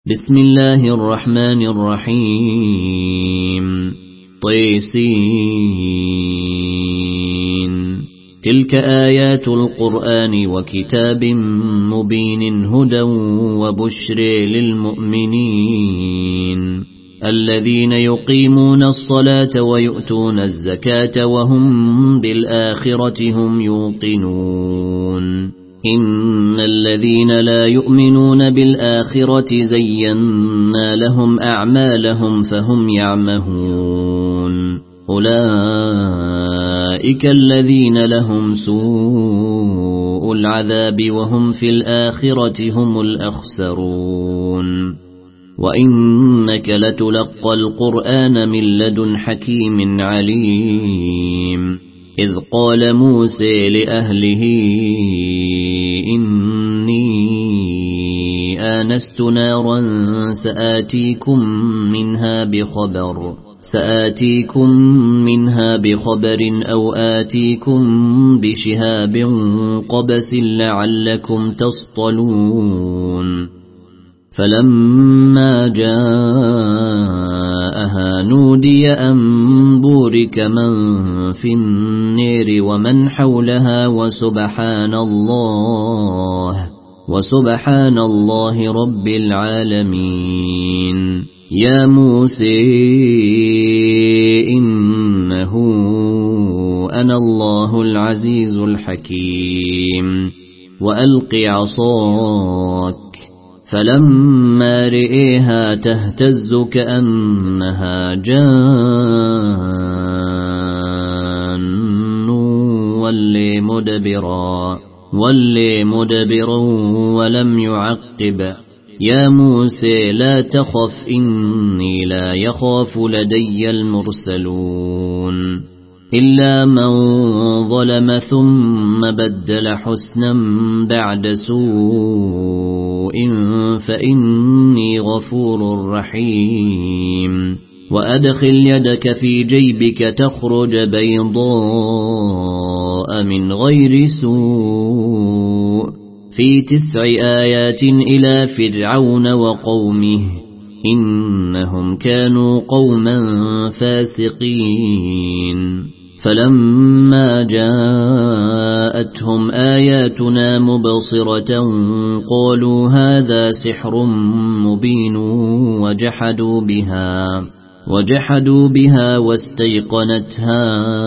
بسم الله الرحمن الرحيم طيسين تلك آيات القرآن وكتاب مبين هدى وبشر للمؤمنين الذين يقيمون الصلاة ويؤتون الزكاة وهم بالآخرة هم يوقنون إن الذين لا يؤمنون بالآخرة زينا لهم أعمالهم فهم يعمهون أولئك الذين لهم سوء العذاب وهم في الآخرة هم الأخسرون وإنك لتلقى القرآن من لدن حكيم عليم إذ قال موسى لأهله إني آنست نارا سآتيكم منها بخبر أو آتيكم بشهاب قبس لعلكم تصطلون فلما جاءها نودي أن بورك من في النير ومن حولها وسبحان الله رب العالمين يا موسى إنه أنا الله العزيز الحكيم وألق عصاك فلما رئيها تهتز كأنها جان ولي مدبرا ولم يعقب يا موسى لا تخف إني لا يخاف لدي المرسلون إلا من ظلم ثم بدل حسنا بعد سوء فإني غفور رحيم وأدخل يدك في جيبك تخرج بيضاء من غير سوء في 9 آيات إلى فرعون وقومه إنهم كانوا قوما فاسقين فلما جاءتهم آياتنا مبصرة قالوا هذا سحر مبين وجحدوا بها واستيقنتها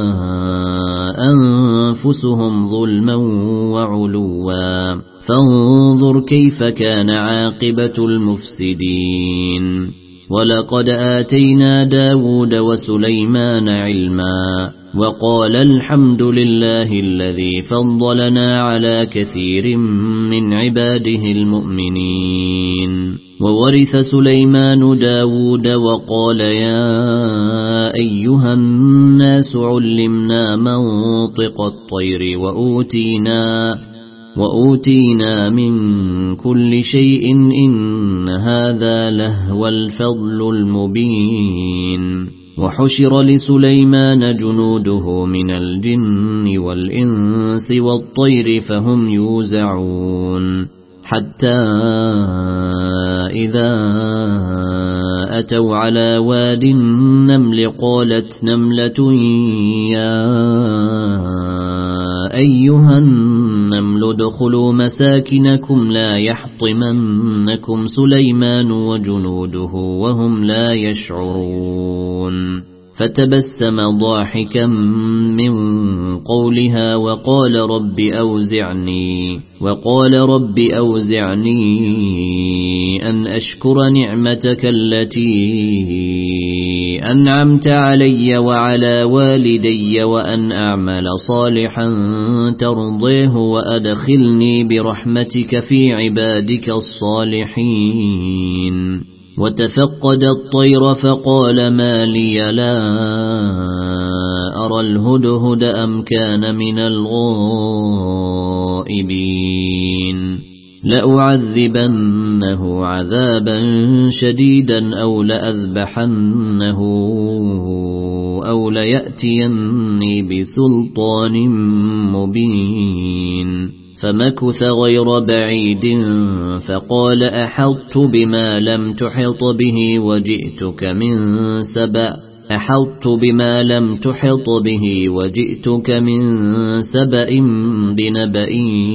أنفسهم ظلما وعلوا فانظر كيف كان عاقبة المفسدين ولقد آتينا داود وسليمان علما وقال الحمد لله الذي فضلنا على كثير من عباده المؤمنين وورث سليمان داود وقال يا أيها الناس علمنا منطق الطير وأوتينا من كل شيء إن هذا لهو الفضل المبين وحشر لسليمان جنوده من الجن والإنس والطير فهم يوزعون حتى إذا أتوا على واد النمل قالت نملة يا أيها النمل ادخلوا مساكنكم لا يحطمنكم سليمان وجنوده وهم لا يشعرون فتبسم ضاحكا من قولها وقال رب أوزعني أن أشكر نعمتك التي أنعمت علي وعلى والدي وأن أعمل صالحا ترضيه وأدخلني برحمتك في عبادك الصالحين وتفقد الطير فقال ما لي لا أرى الهدهد أم كان من الغائبين لأعذبنه عذابا شديدا أو لأذبحنه أو ليأتيني بسلطان مبين فمكث غير بعيد فقال أحطت بما لم تحط به وجئتك من سبأ بنبأ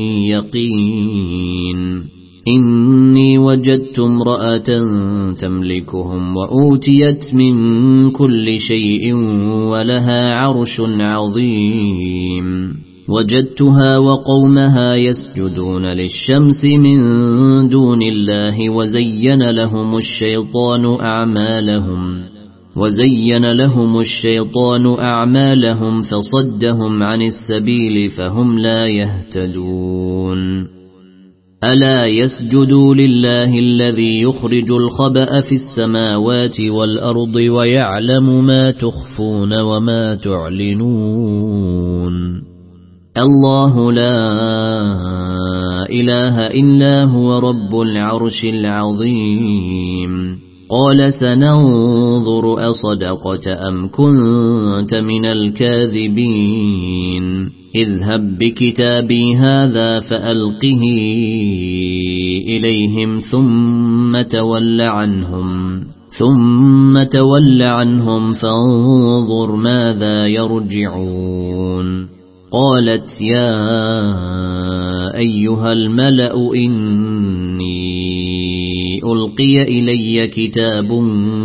يقين إني وجدت امرأة تملكهم وأوتيت من كل شيء ولها عرش عظيم وجدتها وقومها يسجدون للشمس من دون الله وزين لهم الشيطان أعمالهم فصدهم عن السبيل فهم لا يهتدون ألا يسجدوا لله الذي يخرج الخبأ في السماوات والأرض ويعلم ما تخفون وما تعلنون الله لا إله إلا هو رب العرش العظيم قال سننظر أصدقت أم كنت من الكاذبين اذهب بكتابي هذا فألقه إليهم ثم تول عنهم فانظر ماذا يرجعون قالت يا أيها الملأ إني ألقي إلي كتاب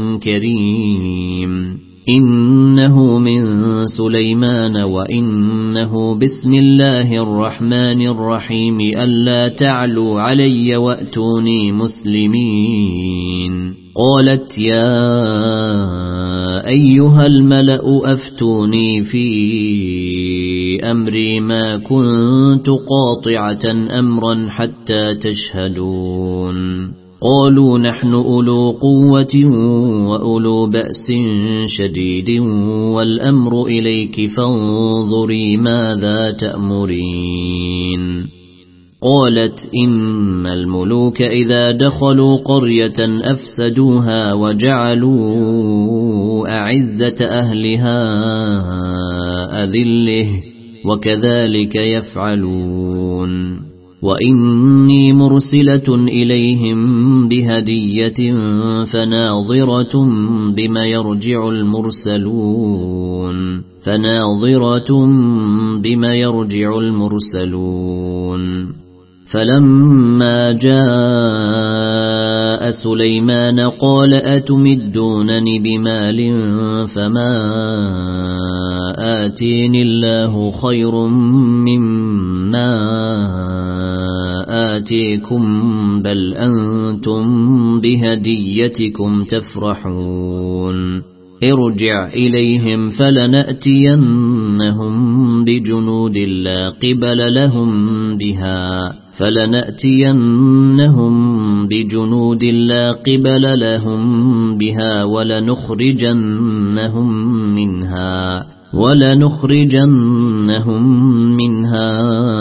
كريم إنه من سليمان وإنه بسم الله الرحمن الرحيم ألا تعلوا علي وأتوني مسلمين قالت يا أيها الملأ أفتوني في أمري ما كنت قاطعة أمرا حتى تشهدون قالوا نحن أولو قوة وأولو بأس شديد والأمر إليك فانظري ماذا تأمرين قالت إن الملوك إذا دخلوا قرية أفسدوها وجعلوا أعزة أهلها أذله وكذلك يفعلون وإني مرسلة إليهم بهدية فناظرة بما يرجع المرسلون فلما جاء سليمان قال أتمدونني بمال فما آتيني الله خير مما آتيكم بل أنتم بهديتكم تفرحون ارجع إليهم فلنأتينهم بجنود لا قبل لهم بها ولنخرجنهم منها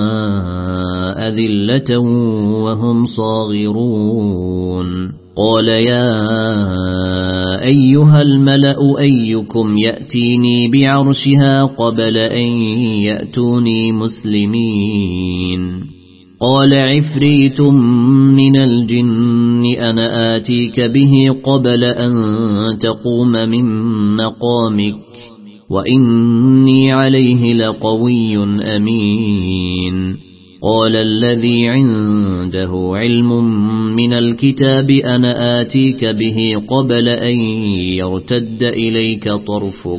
أذلة وهم صاغرون قال يا أيها الملأ أيكم يأتيني بعرشها قبل أن يأتوني مسلمين قال عفريت من الجن أنا آتيك به قبل أن تقوم من مقامك وإني عليه لقوي أمين قال الذي عنده علم من الكتاب أنا آتيك به قبل أن يرتد إليك طرفك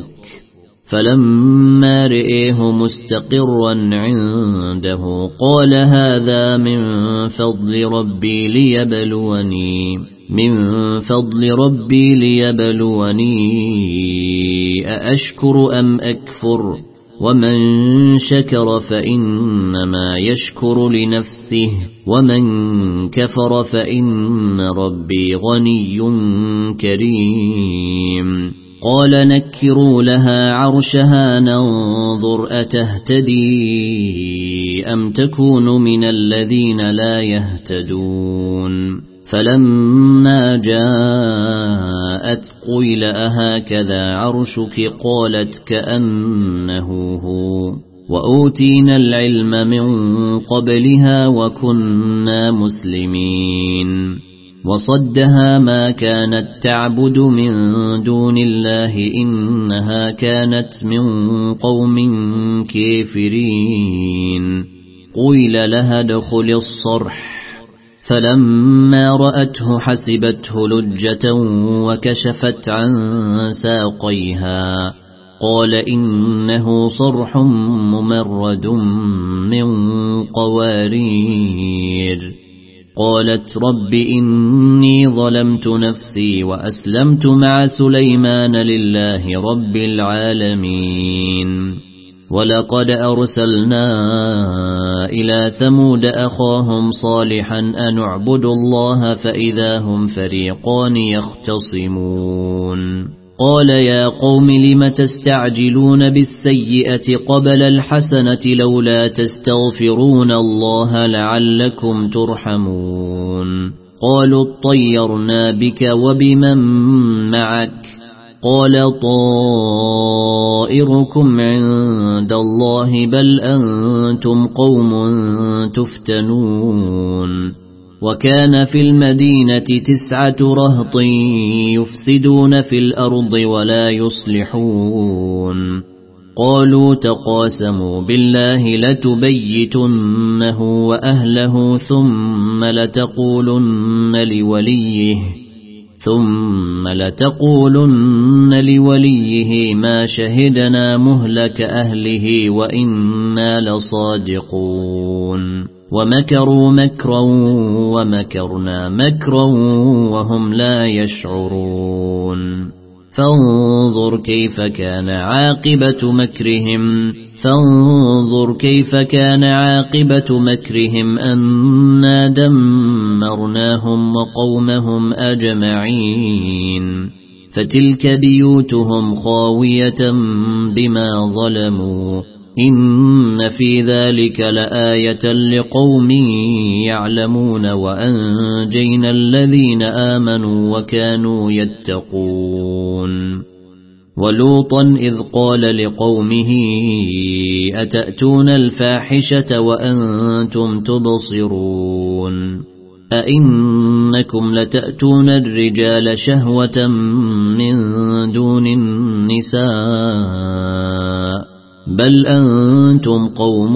فلما رئيه مستقرا عنده قال هذا من فضل ربي ليبلوني أأشكر أم أكفر ومن شكر فإنما يشكر لنفسه ومن كفر فإن ربي غني كريم قال نكروا لها عرشها ننظر أتهتدي أم تكون من الذين لا يهتدون فلما جاءت قيل أهكذا عرشك قالت كأنه هو وأوتينا العلم من قبلها وكنا مسلمين وصدها ما كانت تعبد من دون الله إنها كانت من قوم كافرين قيل لها ادخل الصرح فلما رأته حسبته لجة وكشفت عن ساقيها قال إنه صرح ممرد من قوارير قالت رب إني ظلمت نفسي وأسلمت مع سليمان لله رب العالمين ولقد أرسلنا إلى ثمود أخاهم صالحا أن اعبدوا الله فإذا هم فريقان يختصمون قال يا قوم لم تستعجلون بالسيئة قبل الحسنة لولا تستغفرون الله لعلكم ترحمون قالوا اطيرنا بك وبمن معك قال طائركم عند الله بل أنتم قوم تفتنون وكان في المدينة 9 رهط يفسدون في الأرض ولا يصلحون قالوا تقاسموا بالله لتبيتنه وأهله ثم لتقولن لوليه ما شهدنا مهلك أهله وإنا لصادقون ومكروا مكرا ومكرنا مكرا وهم لا يشعرون فانظر كيف كان عاقبة مكرهم أنا دمرناهم وقومهم أجمعين فتلك بيوتهم خاوية بما ظلموا إن في ذلك لآية لقوم يعلمون وأنجينا الذين آمنوا وكانوا يتقون ولوطا إذ قال لقومه أتأتون الفاحشة وأنتم تبصرون أئنكم لتأتون الرجال شهوة من دون النساء بل أنتم قوم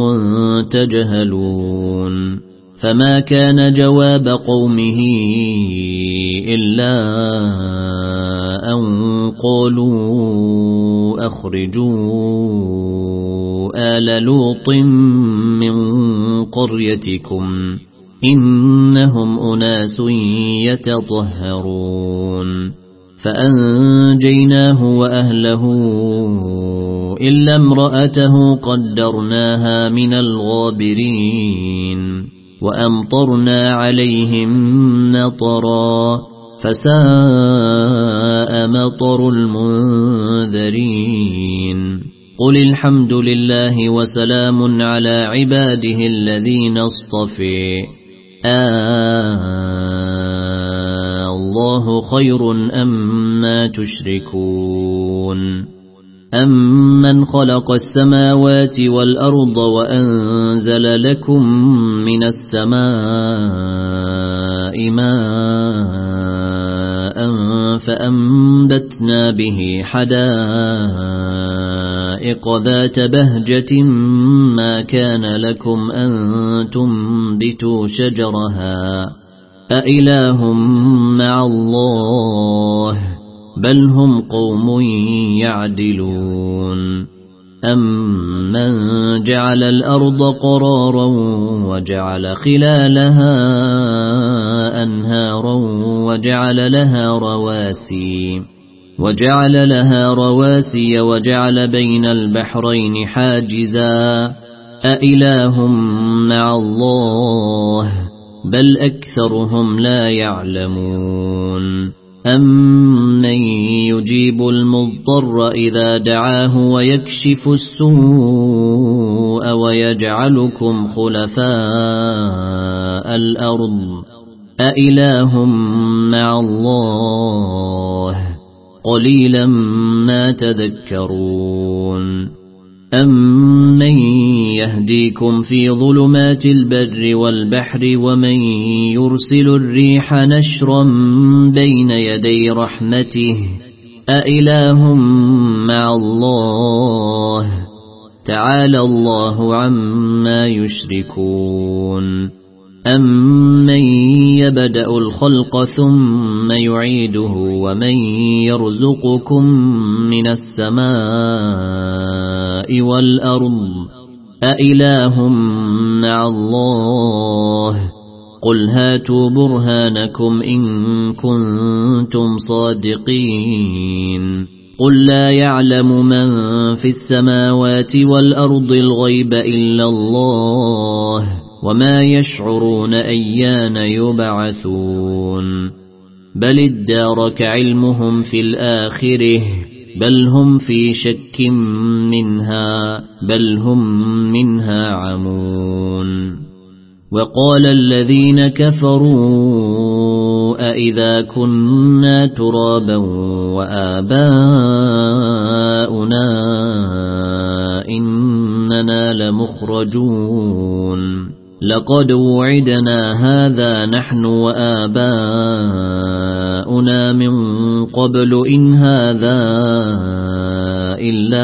تجهلون فما كان جواب قومه إلا أن قالوا أخرجوا آل لوط من قريتكم إنهم أناس يتطهرون فأنجيناه وأهله إلا امرأته قدرناها من الغابرين وأمطرنا عليهم مطرا فساء مطر المنذرين قل الحمد لله وسلام على عباده الذين اصطفى الله خير أما تشركون أمن خلق السماوات والأرض وأنزل لكم من السماء ماء فأنبتنا به حدائق ذات بهجة ما كان لكم أن تنبتوا شجرها أإله مع الله بل هم قوم يعدلون أمن جعل الأرض قرارا وجعل خلالها أنهارا وجعل لها رواسي وجعل بين البحرين حاجزا أإله مع الله بل أكثرهم لا يعلمون أمن يجيب المضطر إذا دعاه ويكشف السوء ويجعلكم خلفاء الأرض أإله مع الله قليلا ما تذكرون أمن يهديكم في ظلمات البر والبحر ومن يرسل الريح نشرا بين يدي رحمته أإله مع الله تعالى الله عما يشركون أمن يبدأ الخلق ثم يعيده ومن يرزقكم من السماء والأرض أإله مع الله قل هاتوا برهانكم إن كنتم صادقين قل لا يعلم من في السماوات والأرض الغيب إلا الله وما يشعرون أيان يبعثون بل ادارك علمهم في الآخرة بل هم في شك منها بل هم منها عمون وقال الذين كفروا أئذا كنا ترابا وآباؤنا إننا لمخرجون لقد وعدنا هذا نحن وآباؤنا من قبل إن هذا إلا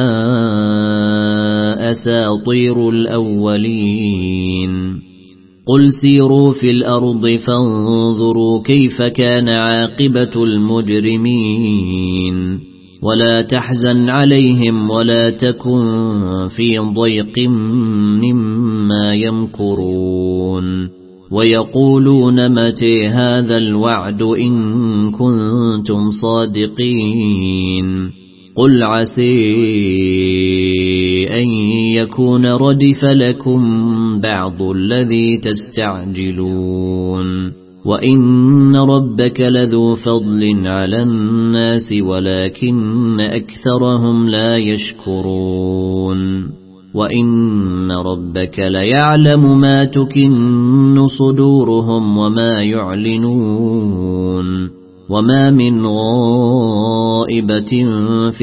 أساطير الأولين قل سيروا في الأرض فانظروا كيف كان عاقبة المجرمين ولا تحزن عليهم ولا تكن في ضيق مما يمكرون ويقولون متى هذا الوعد إن كنتم صادقين قل عسى أن يكون ردف لكم بعض الذي تستعجلون وإن ربك لذو فضل على الناس ولكن أكثرهم لا يشكرون وإن ربك ليعلم ما تكن صدورهم وما يعلنون وما من غائبة في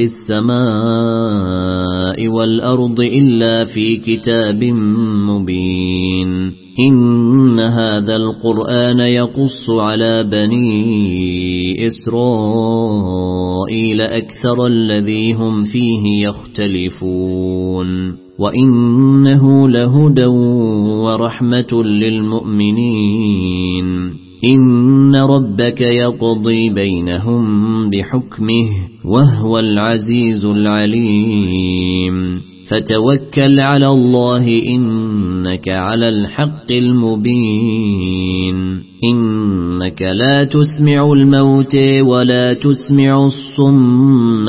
السماء والأرض إلا في كتاب مبين إن هذا القرآن يقص على بني إسرائيل أكثر الذي هم فيه يختلفون وإنه لهدى ورحمة للمؤمنين إن ربك يقضي بينهم بحكمه وهو العزيز العليم فتوكل على الله إنك على الحق المبين إنك لا تسمع الموت ولا تسمع الصم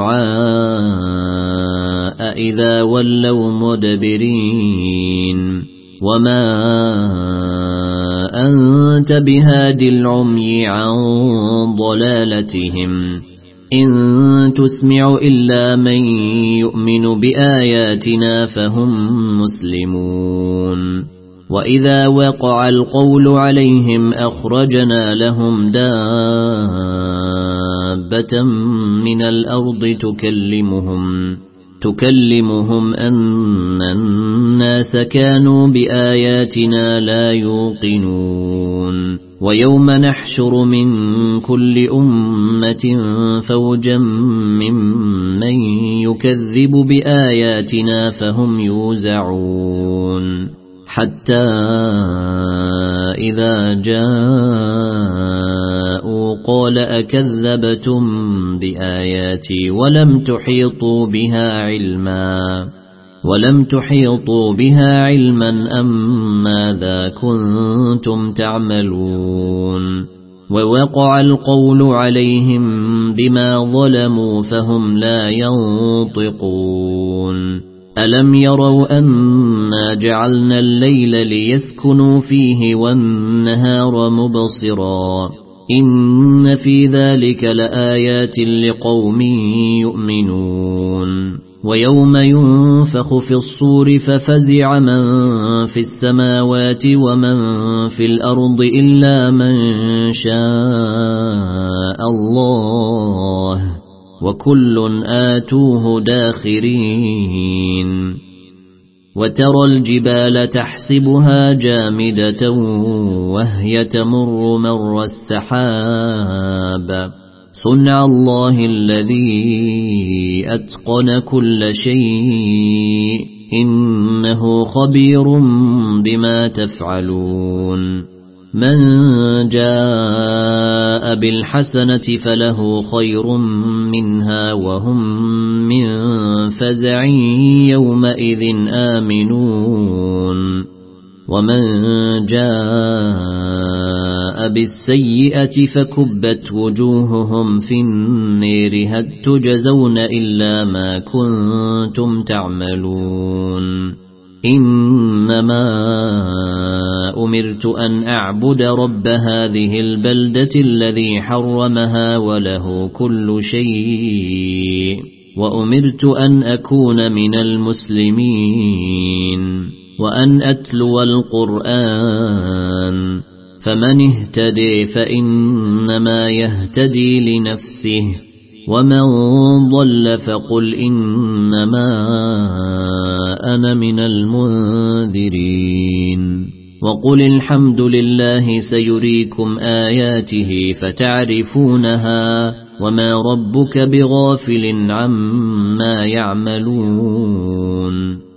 الدعاء إذا ولوا مدبرين وما أنت بهاد العمي عن ضلالتهم إن تسمع إلا من يؤمن بآياتنا فهم مسلمون وإذا وقع القول عليهم أخرجنا لهم دابة من الأرض تكلمهم أن الناس كانوا بآياتنا لا يوقنون ويوم نحشر من كل أمة فوجا ممن يكذب بآياتنا فهم يوزعون حتى إذا جاءوا قال أكذبتم بآياتي ولم تحيطوا بها علما أم ماذا كنتم تعملون ووقع القول عليهم بما ظلموا فهم لا ينطقون ألم يروا أنا جعلنا الليل ليسكنوا فيه والنهار مبصرا إن في ذلك لآيات لقوم يؤمنون ويوم ينفخ في الصور ففزع من في السماوات ومن في الأرض إلا من شاء الله وكل آتوه داخرين وترى الجبال تحسبها جامدة وهي تمر مر السحاب صنع الله الذي أتقن كل شيء إنه خبير بما تفعلون من جاء بالحسنة فله خير منها وهم من فزع يومئذ آمنون ومن جاء بالسيئة فكبت وجوههم في النير هل تجزون إلا ما كنتم تعملون إنما أمرت أن أعبد رب هذه البلدة الذي حرمها وله كل شيء وأمرت أن أكون من المسلمين وأن أتلو القرآن فمن اهتدي فإنما يهتدي لنفسه ومن ضل فقل إنما أنا من المنذرين وقل الحمد لله سيريكم آياته فتعرفونها وما ربك بغافل عما يعملون